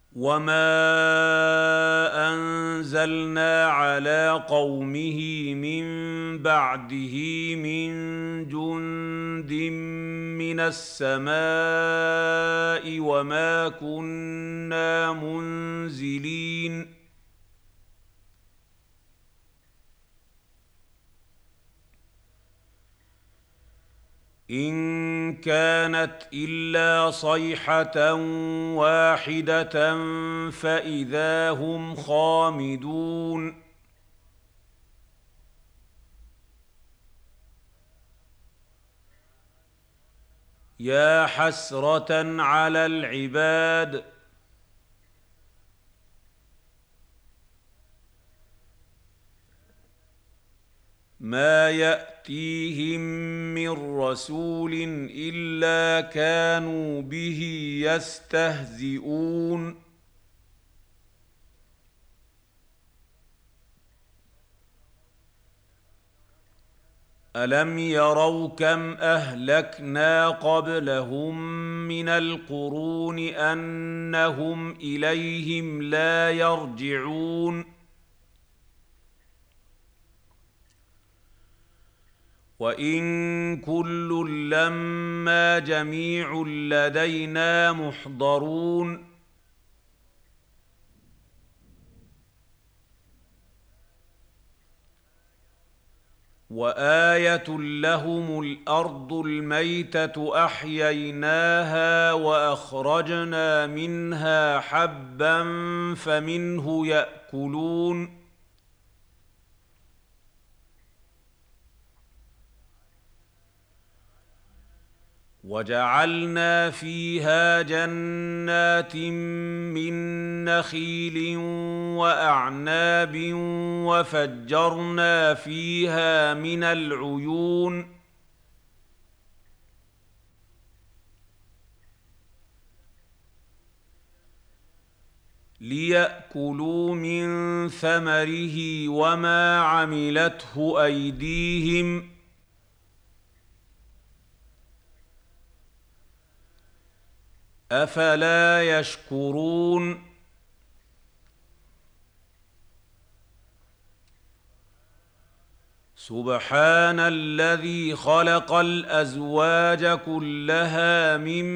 وما انزلنا على قومه من بعده من جند من السماء وما كنا منزلين إن كانت إلا صيحة واحدة فإذا هم خامدون يا حسرة على العباد ما يأتيهم من رسول إلا كانوا به يستهزئون ألم يروا كم أهلكنا قبلهم من القرون أنهم إليهم لا يرجعون وإن كل لما جميع لدينا محضرون وآية لهم الأرض الميتة أحييناها وأخرجنا منها حبا فمنه يأكلون وجعلنا فيها جنات من نخيل وأعناب وفجرنا فيها من العيون ليأكلوا من ثمره وما عملته أيديهم أفلا يشكرون سبحان الذي خلق الأزواج كلها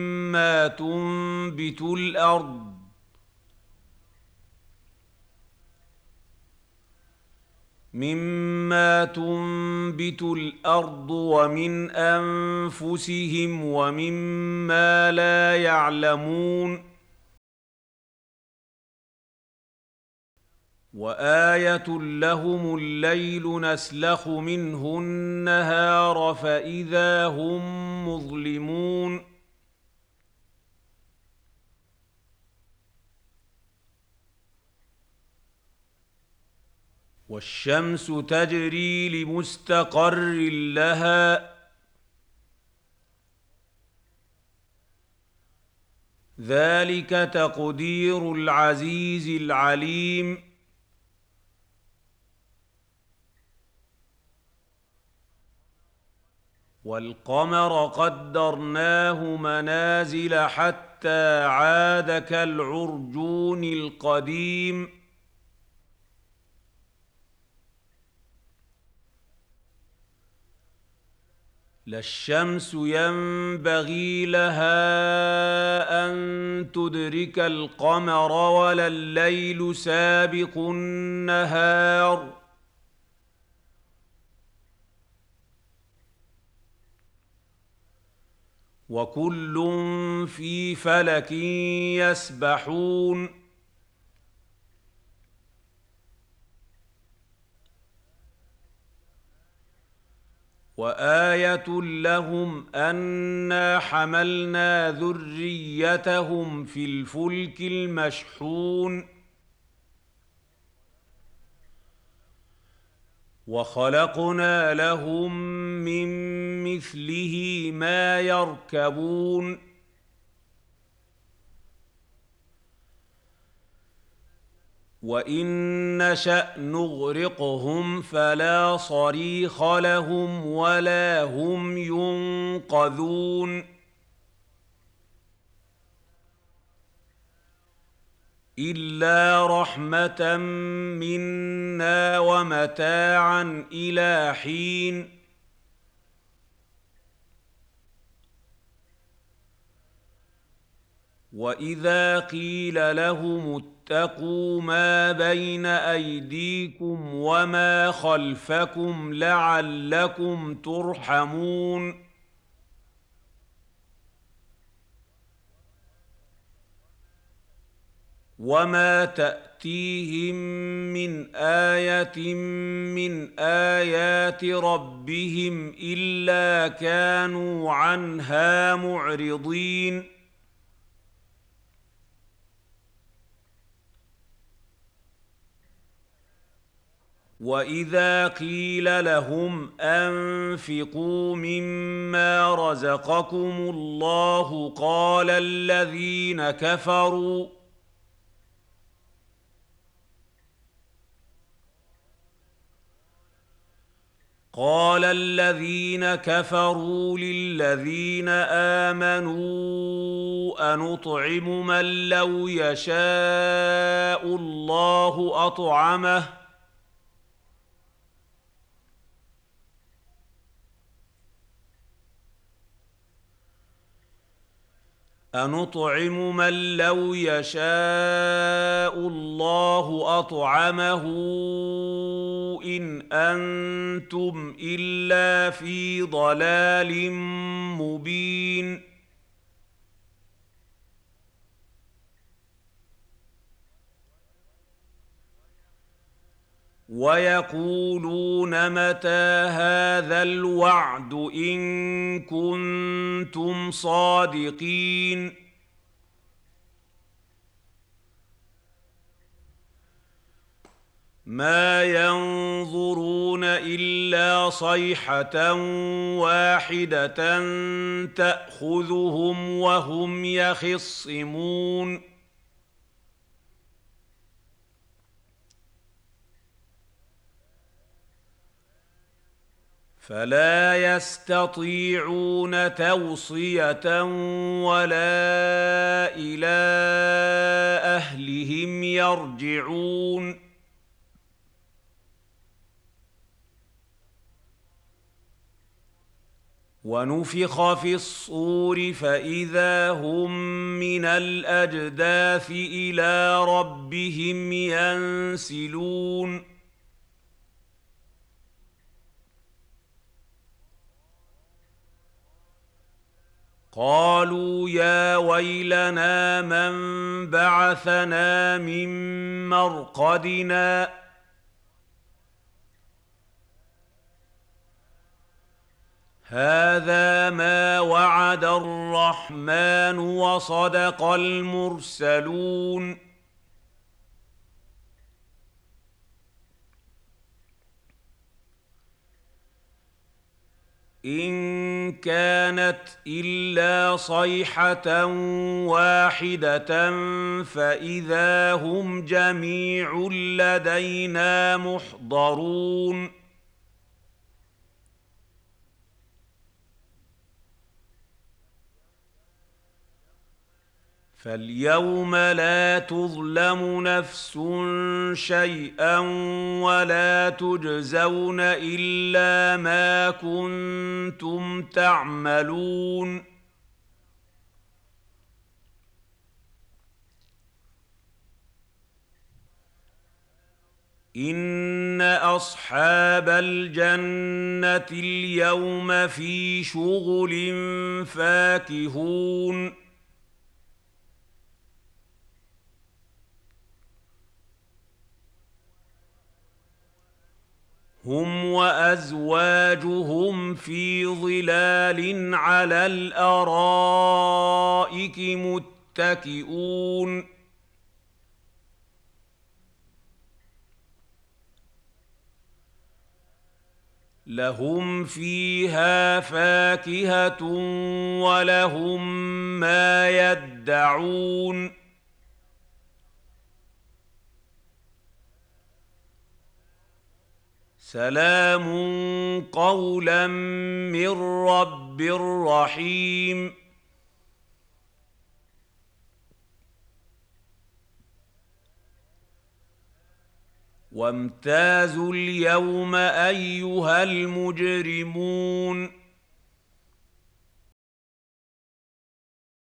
مما تنبت الأرض ومن أنفسهم ومما لا يعلمون وآية لهم الليل نسلخ منه النهار فإذا هم مظلمون والشمس تجري لمستقر لها ذلك تقدير العزيز العليم والقمر قدرناه منازل حتى عاد كالعرجون القديم لا الشمس ينبغي لها أن تدرك القمر ولا الليل سابق النهار وكل في فلك يسبحون وآية لهم أنا حملنا ذريتهم في الفلك المشحون وخلقنا لهم من مثله ما يركبون وإن نشأ نغرقهم فلا صريخ لهم ولا هم ينقذون إلا رحمة منا ومتاعا إلى حين. وإذا قيل لهم اتقوا ما بين أيديكم وما خلفكم لعلكم ترحمون وما تأتيهم من آية من آيات ربهم إلا كانوا عنها معرضين وإذا قيل لهم أنفقوا مما رزقكم الله قال الذين كفروا للذين آمنوا أنطعم من لو يشاء الله أطعمه إن أنتم إلا في ضلال مبين ويقولون متى هذا الوعد إن كنتم صادقين ما ينظرون إلا صيحة واحدة تأخذهم وهم يخصمون فلا يستطيعون توصية ولا إلى أهلهم يرجعون ونفخ في الصور فإذا هم من الأجداث إلى ربهم ينسلون قالوا يا ويلنا من بعثنا من مرقدنا هذا ما وعد الرحمن وصدق المرسلون إن كانت إلا صيحة واحدة فإذا هم جميع لدينا محضرون فاليوم لا تظلم نفس شيئا ولا تجزون إلا ما كنتم تعملون إن أصحاب الجنة اليوم في شغل فاكهون هم وأزواجهم في ظلال على الأرائك متكئون لهم فيها فاكهة ولهم ما يدعون سلام قولا من رب رحيم وامتازوا اليوم ايها المجرمون